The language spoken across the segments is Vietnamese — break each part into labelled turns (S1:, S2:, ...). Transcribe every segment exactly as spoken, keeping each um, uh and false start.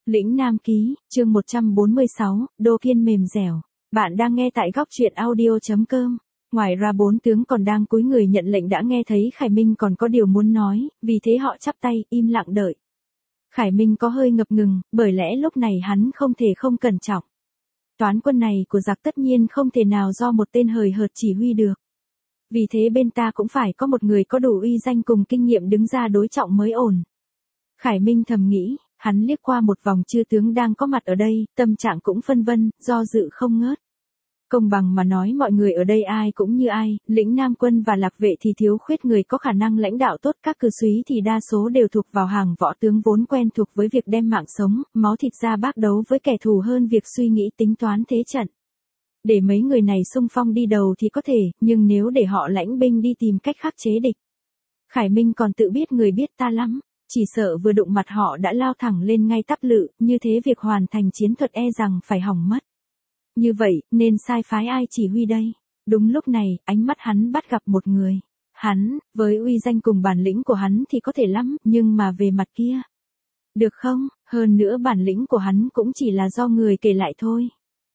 S1: Lĩnh Nam Ký, chương một trăm bốn mươi sáu, Đô Kiên mềm dẻo. Bạn đang nghe tại góc truyện audio chấm com. Ngoài ra bốn tướng còn đang cúi người nhận lệnh đã nghe thấy Khải Minh còn có điều muốn nói, vì thế họ chắp tay, im lặng đợi. Khải Minh có hơi ngập ngừng, bởi lẽ lúc này hắn không thể không cẩn trọng. Toán quân này của giặc tất nhiên không thể nào do một tên hời hợt chỉ huy được. Vì thế bên ta cũng phải có một người có đủ uy danh cùng kinh nghiệm đứng ra đối trọng mới ổn. Khải Minh thầm nghĩ, hắn liếc qua một vòng chư tướng đang có mặt ở đây, tâm trạng cũng phân vân, do dự không ngớt. Công bằng mà nói mọi người ở đây ai cũng như ai, lĩnh Nam quân và Lạc Vệ thì thiếu khuyết người có khả năng lãnh đạo tốt, các cử súy thì đa số đều thuộc vào hàng võ tướng vốn quen thuộc với việc đem mạng sống, máu thịt ra bác đấu với kẻ thù hơn việc suy nghĩ tính toán thế trận. Để mấy người này xung phong đi đầu thì có thể, nhưng nếu để họ lãnh binh đi tìm cách khắc chế địch. Khải Minh còn tự biết người biết ta lắm. Chỉ sợ vừa đụng mặt họ đã lao thẳng lên ngay tắp lự, như thế việc hoàn thành chiến thuật e rằng phải hỏng mất. Như vậy, nên sai phái ai chỉ huy đây? Đúng lúc này, ánh mắt hắn bắt gặp một người. Hắn, với uy danh cùng bản lĩnh của hắn thì có thể lắm, nhưng mà về mặt kia. Được không? Hơn nữa bản lĩnh của hắn cũng chỉ là do người kể lại thôi.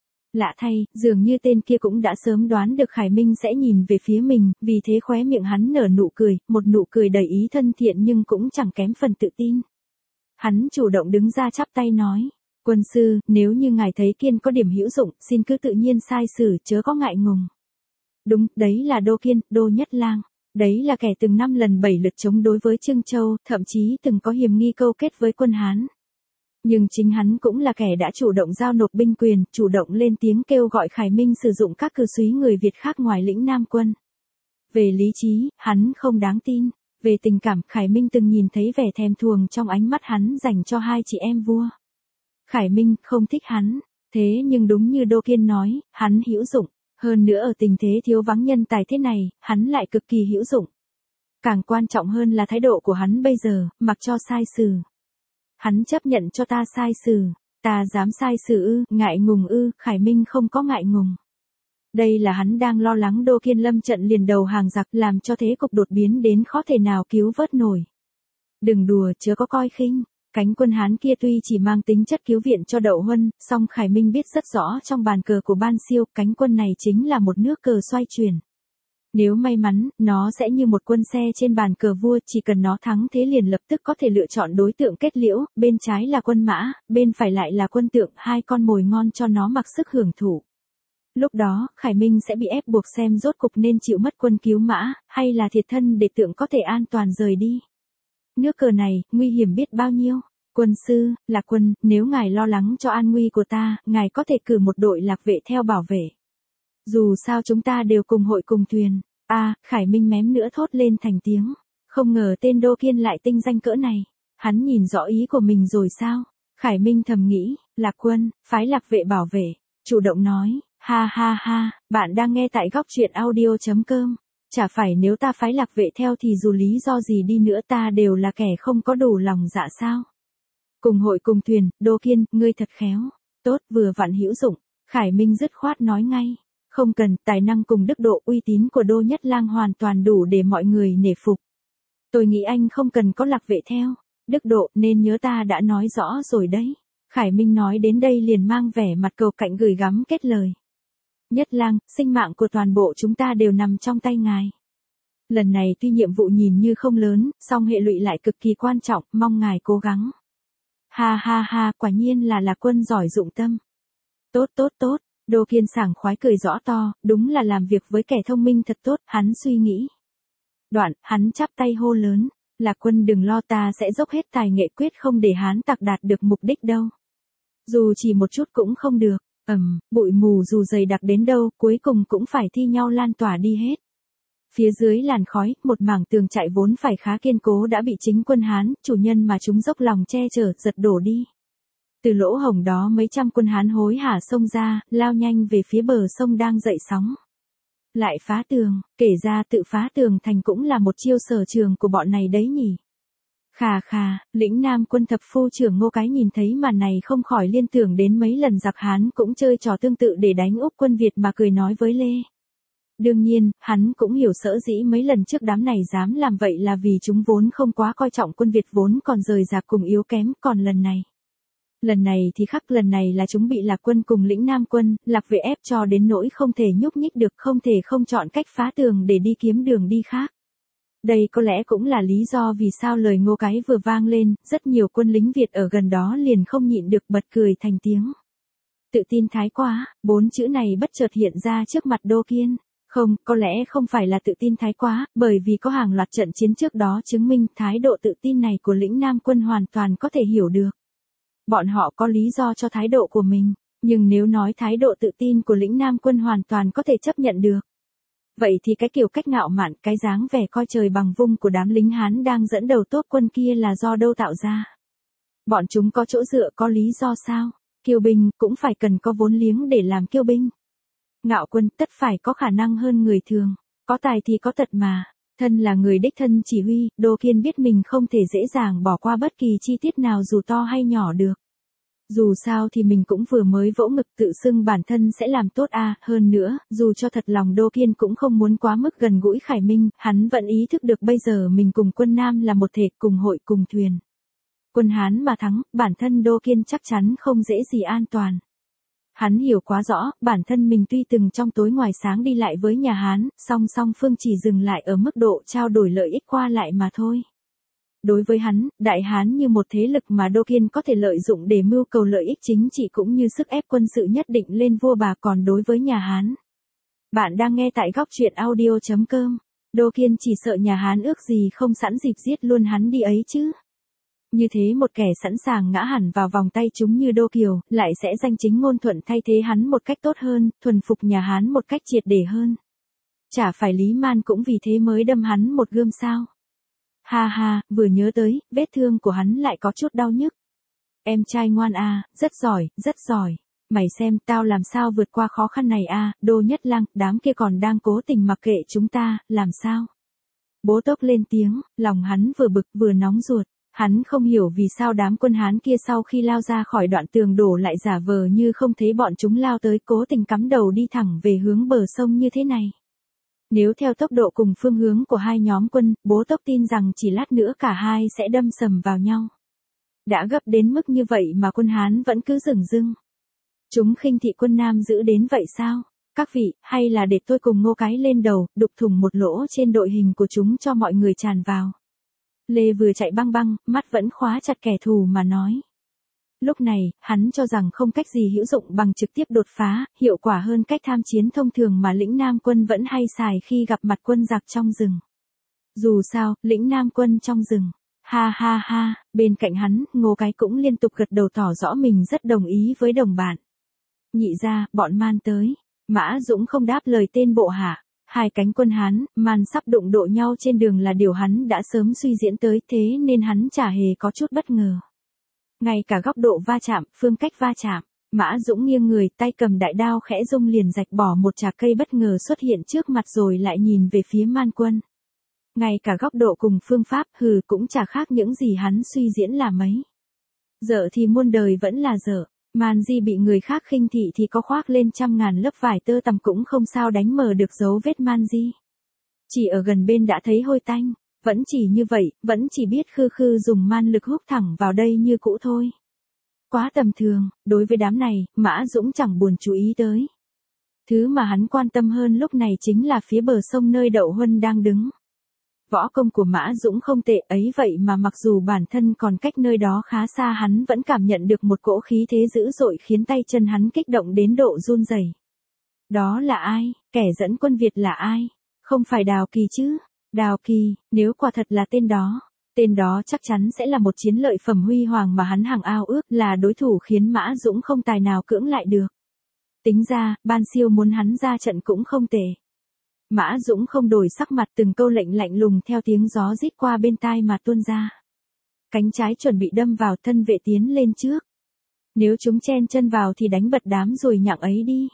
S1: Lạ thay, dường như tên kia cũng đã sớm đoán được Khải Minh sẽ nhìn về phía mình, vì thế khóe miệng hắn nở nụ cười, một nụ cười đầy ý thân thiện nhưng cũng chẳng kém phần tự tin. Hắn chủ động đứng ra chắp tay nói, quân sư, nếu như ngài thấy Kiên có điểm hữu dụng, xin cứ tự nhiên sai sử, chớ có ngại ngùng. Đúng, đấy là Đô Kiên, Đô Nhất Lang. Đấy là kẻ từng năm lần bảy lượt chống đối với Trương Châu, thậm chí từng có hiềm nghi câu kết với quân Hán. Nhưng chính hắn cũng là kẻ đã chủ động giao nộp binh quyền, chủ động lên tiếng kêu gọi Khải Minh sử dụng các cử súy người Việt khác ngoài lĩnh Nam quân. Về lý trí, hắn không đáng tin. Về tình cảm, Khải Minh từng nhìn thấy vẻ thèm thuồng trong ánh mắt hắn dành cho hai chị em vua. Khải Minh không thích hắn, thế nhưng đúng như Đô Kiên nói, hắn hữu dụng. Hơn nữa ở tình thế thiếu vắng nhân tài thế này, hắn lại cực kỳ hữu dụng. Càng quan trọng hơn là thái độ của hắn bây giờ, mặc cho sai sử. Hắn chấp nhận cho ta sai sử, ta dám sai sử ư, ngại ngùng ư, Khải Minh không có ngại ngùng. Đây là hắn đang lo lắng Đô Kiên lâm trận liền đầu hàng giặc, làm cho thế cục đột biến đến khó thể nào cứu vớt nổi. Đừng đùa, chớ có coi khinh, cánh quân Hán kia tuy chỉ mang tính chất cứu viện cho Đậu Huân, song Khải Minh biết rất rõ trong bàn cờ của Ban Siêu, cánh quân này chính là một nước cờ xoay chuyển. Nếu may mắn, nó sẽ như một quân xe trên bàn cờ vua, chỉ cần nó thắng thế liền lập tức có thể lựa chọn đối tượng kết liễu, bên trái là quân Mã, bên phải lại là quân Tượng, hai con mồi ngon cho nó mặc sức hưởng thụ. Lúc đó, Khải Minh sẽ bị ép buộc xem rốt cục nên chịu mất quân cứu Mã, hay là thiệt thân để Tượng có thể an toàn rời đi. Nước cờ này, nguy hiểm biết bao nhiêu. Quân sư, Lạc Quân, nếu ngài lo lắng cho an nguy của ta, ngài có thể cử một đội lạc vệ theo bảo vệ. Dù sao chúng ta đều cùng hội cùng thuyền. A, à, Khải Minh mém nữa thốt lên thành tiếng. Không ngờ tên Đô Kiên lại tinh danh cỡ này. Hắn nhìn rõ ý của mình rồi sao? Khải Minh thầm nghĩ, Lạc Quân, phái lạc vệ bảo vệ. Chủ động nói, ha ha ha, bạn đang nghe tại góc truyện audio chấm com. Chả phải nếu ta phái lạc vệ theo thì dù lý do gì đi nữa ta đều là kẻ không có đủ lòng dạ sao? Cùng hội cùng thuyền, Đô Kiên, ngươi thật khéo. Tốt, vừa vặn hữu dụng. Khải Minh dứt khoát nói ngay. Không cần, tài năng cùng đức độ uy tín của Đô Nhất Lang hoàn toàn đủ để mọi người nể phục. Tôi nghĩ anh không cần có lạc vệ theo. Đức độ, nên nhớ ta đã nói rõ rồi đấy. Khải Minh nói đến đây liền mang vẻ mặt cầu cạnh gửi gắm kết lời. Nhất Lang, sinh mạng của toàn bộ chúng ta đều nằm trong tay ngài. Lần này tuy nhiệm vụ nhìn như không lớn, song hệ lụy lại cực kỳ quan trọng, mong ngài cố gắng. Ha ha ha, quả nhiên là Lạc Quân giỏi dụng tâm. Tốt tốt tốt. Đô Kiên sảng khoái cười rõ to, đúng là làm việc với kẻ thông minh thật tốt, hắn suy nghĩ. Đoạn, hắn chắp tay hô lớn, Lạc Quân đừng lo, ta sẽ dốc hết tài nghệ quyết không để Hán tặc đạt được mục đích đâu. Dù chỉ một chút cũng không được, ầm, bụi mù dù dày đặc đến đâu, cuối cùng cũng phải thi nhau lan tỏa đi hết. Phía dưới làn khói, một mảng tường trại vốn phải khá kiên cố đã bị chính quân Hán, chủ nhân mà chúng dốc lòng che chở, giật đổ đi. Từ lỗ hổng đó mấy trăm quân Hán hối hả xông ra, lao nhanh về phía bờ sông đang dậy sóng. Lại phá tường, kể ra tự phá tường thành cũng là một chiêu sở trường của bọn này đấy nhỉ. Khà khà, lĩnh Nam quân thập phu trưởng Ngô Cái nhìn thấy màn này không khỏi liên tưởng đến mấy lần giặc Hán cũng chơi trò tương tự để đánh úp quân Việt mà cười nói với Lê. Đương nhiên, hắn cũng hiểu sở dĩ mấy lần trước đám này dám làm vậy là vì chúng vốn không quá coi trọng quân Việt vốn còn rời rạc cùng yếu kém, còn lần này. Lần này thì khác, lần này là chúng bị Lạc Quân cùng lĩnh Nam Quân, Lạc Vệ ép cho đến nỗi không thể nhúc nhích được, không thể không chọn cách phá tường để đi kiếm đường đi khác. Đây có lẽ cũng là lý do vì sao lời Ngô Cái vừa vang lên, rất nhiều quân lính Việt ở gần đó liền không nhịn được bật cười thành tiếng. Tự tin thái quá, bốn chữ này bất chợt hiện ra trước mặt Đô Kiên. Không, có lẽ không phải là tự tin thái quá, bởi vì có hàng loạt trận chiến trước đó chứng minh thái độ tự tin này của lĩnh Nam Quân hoàn toàn có thể hiểu được. Bọn họ có lý do cho thái độ của mình, nhưng nếu nói thái độ tự tin của lĩnh Nam Quân hoàn toàn có thể chấp nhận được. Vậy thì cái kiểu cách ngạo mạn, cái dáng vẻ coi trời bằng vung của đám lính Hán đang dẫn đầu tốt quân kia là do đâu tạo ra? Bọn chúng có chỗ dựa, có lý do sao? Kiêu binh cũng phải cần có vốn liếng để làm kiêu binh. Ngạo quân tất phải có khả năng hơn người thường, có tài thì có tật mà. Thân là người đích thân chỉ huy, Đô Kiên biết mình không thể dễ dàng bỏ qua bất kỳ chi tiết nào dù to hay nhỏ được. Dù sao thì mình cũng vừa mới vỗ ngực tự xưng bản thân sẽ làm tốt a à. Hơn nữa, dù cho thật lòng Đô Kiên cũng không muốn quá mức gần gũi Khải Minh, hắn vẫn ý thức được bây giờ mình cùng quân Nam là một thể, cùng hội cùng thuyền. Quân Hán mà thắng, bản thân Đô Kiên chắc chắn không dễ gì an toàn. Hắn hiểu quá rõ, bản thân mình tuy từng trong tối ngoài sáng đi lại với nhà Hán, song song phương chỉ dừng lại ở mức độ trao đổi lợi ích qua lại mà thôi. Đối với hắn, Đại Hán như một thế lực mà Đô Kiên có thể lợi dụng để mưu cầu lợi ích chính trị cũng như sức ép quân sự nhất định lên vua bà, còn đối với nhà Hán. Bạn đang nghe tại góc truyện audio chấm com. Đô Kiên chỉ sợ nhà Hán ước gì không sẵn dịp giết luôn hắn đi ấy chứ. Như thế một kẻ sẵn sàng ngã hẳn vào vòng tay chúng như Đô Kiều, lại sẽ danh chính ngôn thuận thay thế hắn một cách tốt hơn, thuần phục nhà Hán một cách triệt để hơn. Chả phải Lý Man cũng vì thế mới đâm hắn một gươm sao? Ha ha, vừa nhớ tới, vết thương của hắn lại có chút đau nhức. Em trai ngoan a, rất giỏi, rất giỏi. Mày xem, tao làm sao vượt qua khó khăn này a, Đô Nhất Lăng, đám kia còn đang cố tình mặc kệ chúng ta, làm sao? Bố Tốc lên tiếng, lòng hắn vừa bực vừa nóng ruột. Hắn không hiểu vì sao đám quân Hán kia sau khi lao ra khỏi đoạn tường đổ lại giả vờ như không thấy bọn chúng lao tới, cố tình cắm đầu đi thẳng về hướng bờ sông như thế này. Nếu theo tốc độ cùng phương hướng của hai nhóm quân, Bố Tốc tin rằng chỉ lát nữa cả hai sẽ đâm sầm vào nhau. Đã gấp đến mức như vậy mà quân Hán vẫn cứ dửng dưng. Chúng khinh thị quân Nam dữ đến vậy sao? Các vị, hay là để tôi cùng Ngô Cái lên đầu, đục thủng một lỗ trên đội hình của chúng cho mọi người tràn vào. Lê vừa chạy băng băng, mắt vẫn khóa chặt kẻ thù mà nói. Lúc này, hắn cho rằng không cách gì hữu dụng bằng trực tiếp đột phá, hiệu quả hơn cách tham chiến thông thường mà lĩnh Nam Quân vẫn hay xài khi gặp mặt quân giặc trong rừng. Dù sao, lĩnh Nam Quân trong rừng. Ha ha ha, bên cạnh hắn, Ngô Cái cũng liên tục gật đầu tỏ rõ mình rất đồng ý với đồng bạn. Nhị ra, bọn Man tới. Mã Dũng không đáp lời tên bộ hạ. Hai cánh quân Hán, Man sắp đụng độ nhau trên đường là điều hắn đã sớm suy diễn tới, thế nên hắn chả hề có chút bất ngờ. Ngay cả góc độ va chạm, phương cách va chạm, Mã Dũng nghiêng người, tay cầm đại đao khẽ rung liền rạch bỏ một chạc cây bất ngờ xuất hiện trước mặt rồi lại nhìn về phía Man quân. Ngay cả góc độ cùng phương pháp, hừ, cũng chả khác những gì hắn suy diễn là mấy. Dở thì muôn đời vẫn là dở. Man Di bị người khác khinh thị thì có khoác lên trăm ngàn lớp vải tơ tằm cũng không sao đánh mờ được dấu vết Man Di. Chỉ ở gần bên đã thấy hôi tanh, vẫn chỉ như vậy, vẫn chỉ biết khư khư dùng man lực húc thẳng vào đây như cũ thôi. Quá tầm thường, đối với đám này, Mã Dũng chẳng buồn chú ý tới. Thứ mà hắn quan tâm hơn lúc này chính là phía bờ sông nơi Đậu Huân đang đứng. Võ công của Mã Dũng không tệ ấy vậy mà mặc dù bản thân còn cách nơi đó khá xa hắn vẫn cảm nhận được một cỗ khí thế dữ dội khiến tay chân hắn kích động đến độ run rẩy. Đó là ai? Kẻ dẫn quân Việt là ai? Không phải Đào Kỳ chứ? Đào Kỳ, nếu quả thật là tên đó, tên đó chắc chắn sẽ là một chiến lợi phẩm huy hoàng mà hắn hằng ao ước, là đối thủ khiến Mã Dũng không tài nào cưỡng lại được. Tính ra, Ban Siêu muốn hắn ra trận cũng không tệ. Mã Dũng không đổi sắc mặt, từng câu lệnh lạnh lùng theo tiếng gió rít qua bên tai mà tuôn ra. Cánh trái chuẩn bị đâm vào, thân vệ tiến lên trước. Nếu chúng chen chân vào thì đánh bật đám rồi nhặng ấy đi.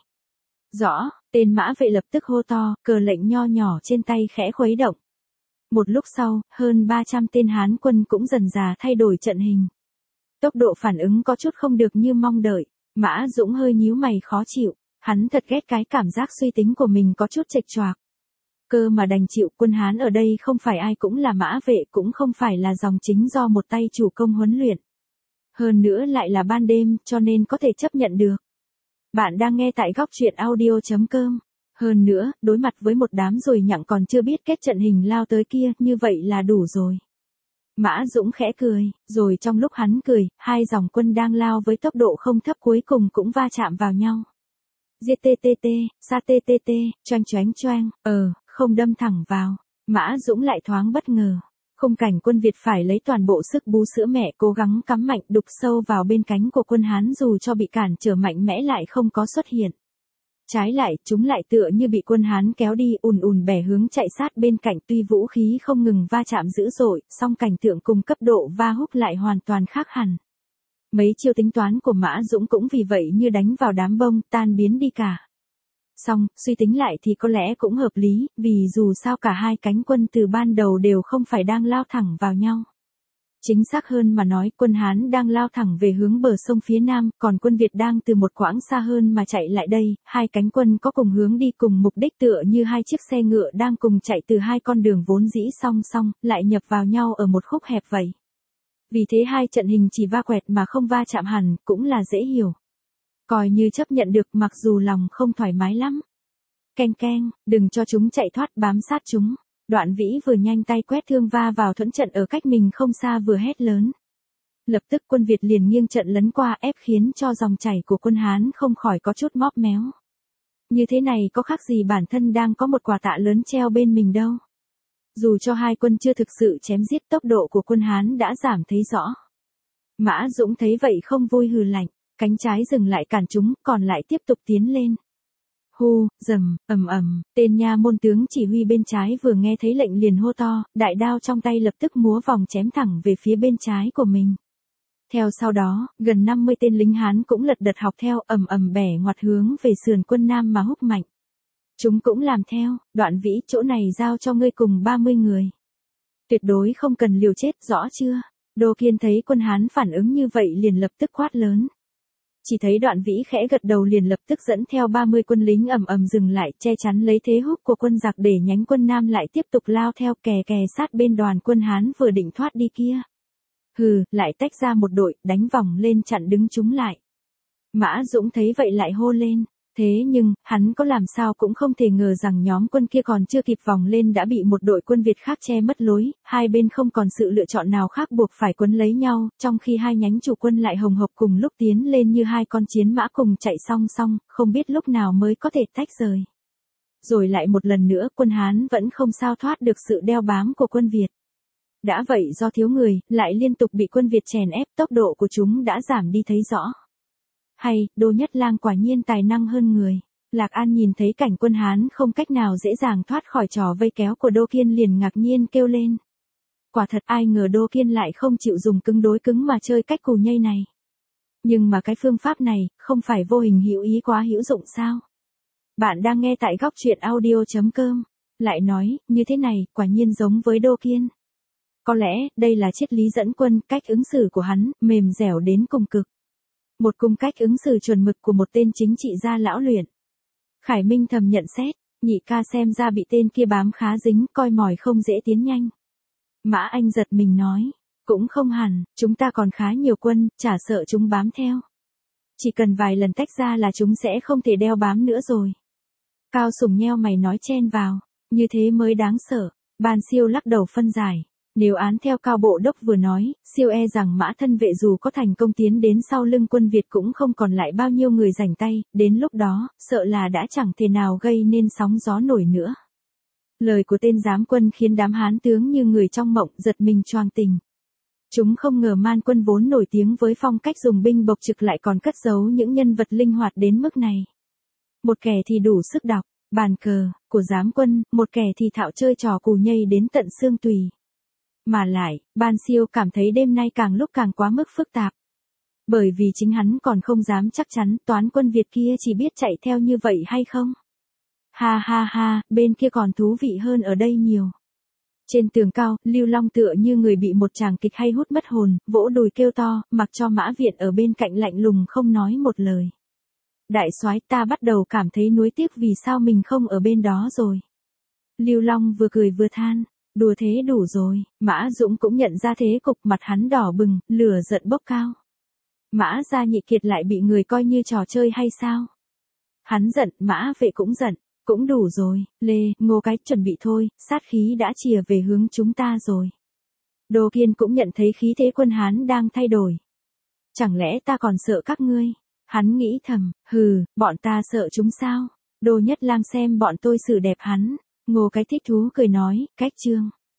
S1: Rõ, tên mã vệ lập tức hô to, cờ lệnh nho nhỏ trên tay khẽ khuấy động. Một lúc sau, hơn ba trăm tên Hán quân cũng dần dà thay đổi trận hình. Tốc độ phản ứng có chút không được như mong đợi, Mã Dũng hơi nhíu mày khó chịu, hắn thật ghét cái cảm giác suy tính của mình có chút chệch choạc. Cơ mà đành chịu, quân Hán ở đây không phải ai cũng là mã vệ, cũng không phải là dòng chính do một tay chủ công huấn luyện. Hơn nữa lại là ban đêm, cho nên có thể chấp nhận được. Bạn đang nghe tại góc truyện audio chấm com. Hơn nữa, đối mặt với một đám ruồi nhặng còn chưa biết kết trận hình lao tới kia, như vậy là đủ rồi. Mã Dũng khẽ cười, rồi trong lúc hắn cười, hai dòng quân đang lao với tốc độ không thấp cuối cùng cũng va chạm vào nhau. Giết tê tê tê, sa tê tê tê, choang choáng choang, ờ, không đâm thẳng vào. Mã Dũng lại thoáng bất ngờ. Khung cảnh quân Việt phải lấy toàn bộ sức bú sữa mẹ cố gắng cắm mạnh đục sâu vào bên cánh của quân Hán dù cho bị cản trở mạnh mẽ lại không có xuất hiện. Trái lại, chúng lại tựa như bị quân Hán kéo đi ùn ùn bẻ hướng chạy sát bên cạnh tuy vũ khí không ngừng va chạm dữ dội, song cảnh tượng cùng cấp độ va húc lại hoàn toàn khác hẳn. Mấy chiêu tính toán của Mã Dũng cũng vì vậy như đánh vào đám bông tan biến đi cả. Xong, suy tính lại thì có lẽ cũng hợp lý, vì dù sao cả hai cánh quân từ ban đầu đều không phải đang lao thẳng vào nhau. Chính xác hơn mà nói, quân Hán đang lao thẳng về hướng bờ sông phía nam, còn quân Việt đang từ một quãng xa hơn mà chạy lại đây, hai cánh quân có cùng hướng đi cùng mục đích tựa như hai chiếc xe ngựa đang cùng chạy từ hai con đường vốn dĩ song song, lại nhập vào nhau ở một khúc hẹp vậy. Vì thế hai trận hình chỉ va quẹt mà không va chạm hẳn, cũng là dễ hiểu. Coi như chấp nhận được mặc dù lòng không thoải mái lắm. Keng keng, đừng cho chúng chạy thoát bám sát chúng. Đoạn Vĩ vừa nhanh tay quét thương va vào thuẫn trận ở cách mình không xa vừa hét lớn. Lập tức quân Việt liền nghiêng trận lấn qua ép khiến cho dòng chảy của quân Hán không khỏi có chút móp méo. Như thế này có khác gì bản thân đang có một quả tạ lớn treo bên mình đâu. Dù cho hai quân chưa thực sự chém giết tốc độ của quân Hán đã giảm thấy rõ. Mã Dũng thấy vậy không vui hừ lạnh, cánh trái dừng lại cản chúng, còn lại tiếp tục tiến lên. Hu, rầm, ầm ầm, tên nha môn tướng chỉ huy bên trái vừa nghe thấy lệnh liền hô to, đại đao trong tay lập tức múa vòng chém thẳng về phía bên trái của mình. Theo sau đó, gần năm mươi tên lính Hán cũng lật đật học theo ầm ầm bẻ ngoặt hướng về sườn quân Nam mà húc mạnh. Chúng cũng làm theo, Đoạn Vĩ chỗ này giao cho ngươi cùng ba mươi người. Tuyệt đối không cần liều chết, rõ chưa? Đô Kiên thấy quân Hán phản ứng như vậy liền lập tức quát lớn. Chỉ thấy Đoạn Vĩ khẽ gật đầu liền lập tức dẫn theo ba mươi quân lính ầm ầm dừng lại che chắn lấy thế húc của quân giặc để nhánh quân Nam lại tiếp tục lao theo kè kè sát bên đoàn quân Hán vừa định thoát đi kia. Hừ, lại tách ra một đội, đánh vòng lên chặn đứng chúng lại. Mã Dũng thấy vậy lại hô lên. Thế nhưng, hắn có làm sao cũng không thể ngờ rằng nhóm quân kia còn chưa kịp vòng lên đã bị một đội quân Việt khác che mất lối, hai bên không còn sự lựa chọn nào khác buộc phải quấn lấy nhau, trong khi hai nhánh chủ quân lại hồng hộc cùng lúc tiến lên như hai con chiến mã cùng chạy song song, không biết lúc nào mới có thể tách rời. Rồi lại một lần nữa quân Hán vẫn không sao thoát được sự đeo bám của quân Việt. Đã vậy do thiếu người, lại liên tục bị quân Việt chèn ép, tốc độ của chúng đã giảm đi thấy rõ. Hay, Đô Nhất Lang quả nhiên tài năng hơn người. Lạc An nhìn thấy cảnh quân Hán không cách nào dễ dàng thoát khỏi trò vây kéo của Đô Kiên liền ngạc nhiên kêu lên. Quả thật ai ngờ Đô Kiên lại không chịu dùng cứng đối cứng mà chơi cách cù nhây này. Nhưng mà cái phương pháp này, không phải vô hình hữu ý quá hữu dụng sao? Bạn đang nghe tại góc truyện audio chấm com. Lại nói, như thế này, quả nhiên giống với Đô Kiên. Có lẽ, đây là triết lý dẫn quân, cách ứng xử của hắn, mềm dẻo đến cùng cực. Một cung cách ứng xử chuẩn mực của một tên chính trị gia lão luyện. Khải Minh thầm nhận xét, nhị ca xem ra bị tên kia bám khá dính, coi mỏi không dễ tiến nhanh. Mã Anh giật mình nói, cũng không hẳn, chúng ta còn khá nhiều quân, chả sợ chúng bám theo. Chỉ cần vài lần tách ra là chúng sẽ không thể đeo bám nữa rồi. Cao Sùng nheo mày nói chen vào, như thế mới đáng sợ. Ban Siêu lắc đầu phân giải. Nếu án theo Cao Bộ Đốc vừa nói, Siêu e rằng Mã thân vệ dù có thành công tiến đến sau lưng quân Việt cũng không còn lại bao nhiêu người rảnh tay, đến lúc đó, sợ là đã chẳng thể nào gây nên sóng gió nổi nữa. Lời của tên giám quân khiến đám Hán tướng như người trong mộng giật mình choàng tình. Chúng không ngờ Man quân vốn nổi tiếng với phong cách dùng binh bộc trực lại còn cất giấu những nhân vật linh hoạt đến mức này. Một kẻ thì đủ sức đọc, bàn cờ, của giám quân, một kẻ thì thạo chơi trò cù nhây đến tận xương tùy. Mà lại, Ban Siêu cảm thấy đêm nay càng lúc càng quá mức phức tạp. Bởi vì chính hắn còn không dám chắc chắn toán quân Việt kia chỉ biết chạy theo như vậy hay không. Ha ha ha, bên kia còn thú vị hơn ở đây nhiều. Trên tường cao, Lưu Long tựa như người bị một tràng kịch hay hút mất hồn, vỗ đùi kêu to, mặc cho Mã Viện ở bên cạnh lạnh lùng không nói một lời. Đại soái, ta bắt đầu cảm thấy nuối tiếc vì sao mình không ở bên đó rồi. Lưu Long vừa cười vừa than, đùa thế đủ rồi. Mã Dũng cũng nhận ra thế cục, mặt hắn đỏ bừng, lửa giận bốc cao. Mã Gia Nhị Kiệt lại bị người coi như trò chơi hay sao? Hắn giận, Mã Vệ cũng giận, cũng đủ rồi, Lê, Ngô cái chuẩn bị thôi, sát khí đã chìa về hướng chúng ta rồi. Đô Kiên cũng nhận thấy khí thế quân Hán đang thay đổi. Chẳng lẽ ta còn sợ các ngươi? Hắn nghĩ thầm, hừ, bọn ta sợ chúng sao? Đô Nhất Lang xem bọn tôi xử đẹp hắn. Ngô cái thích thú cười nói, cách chương.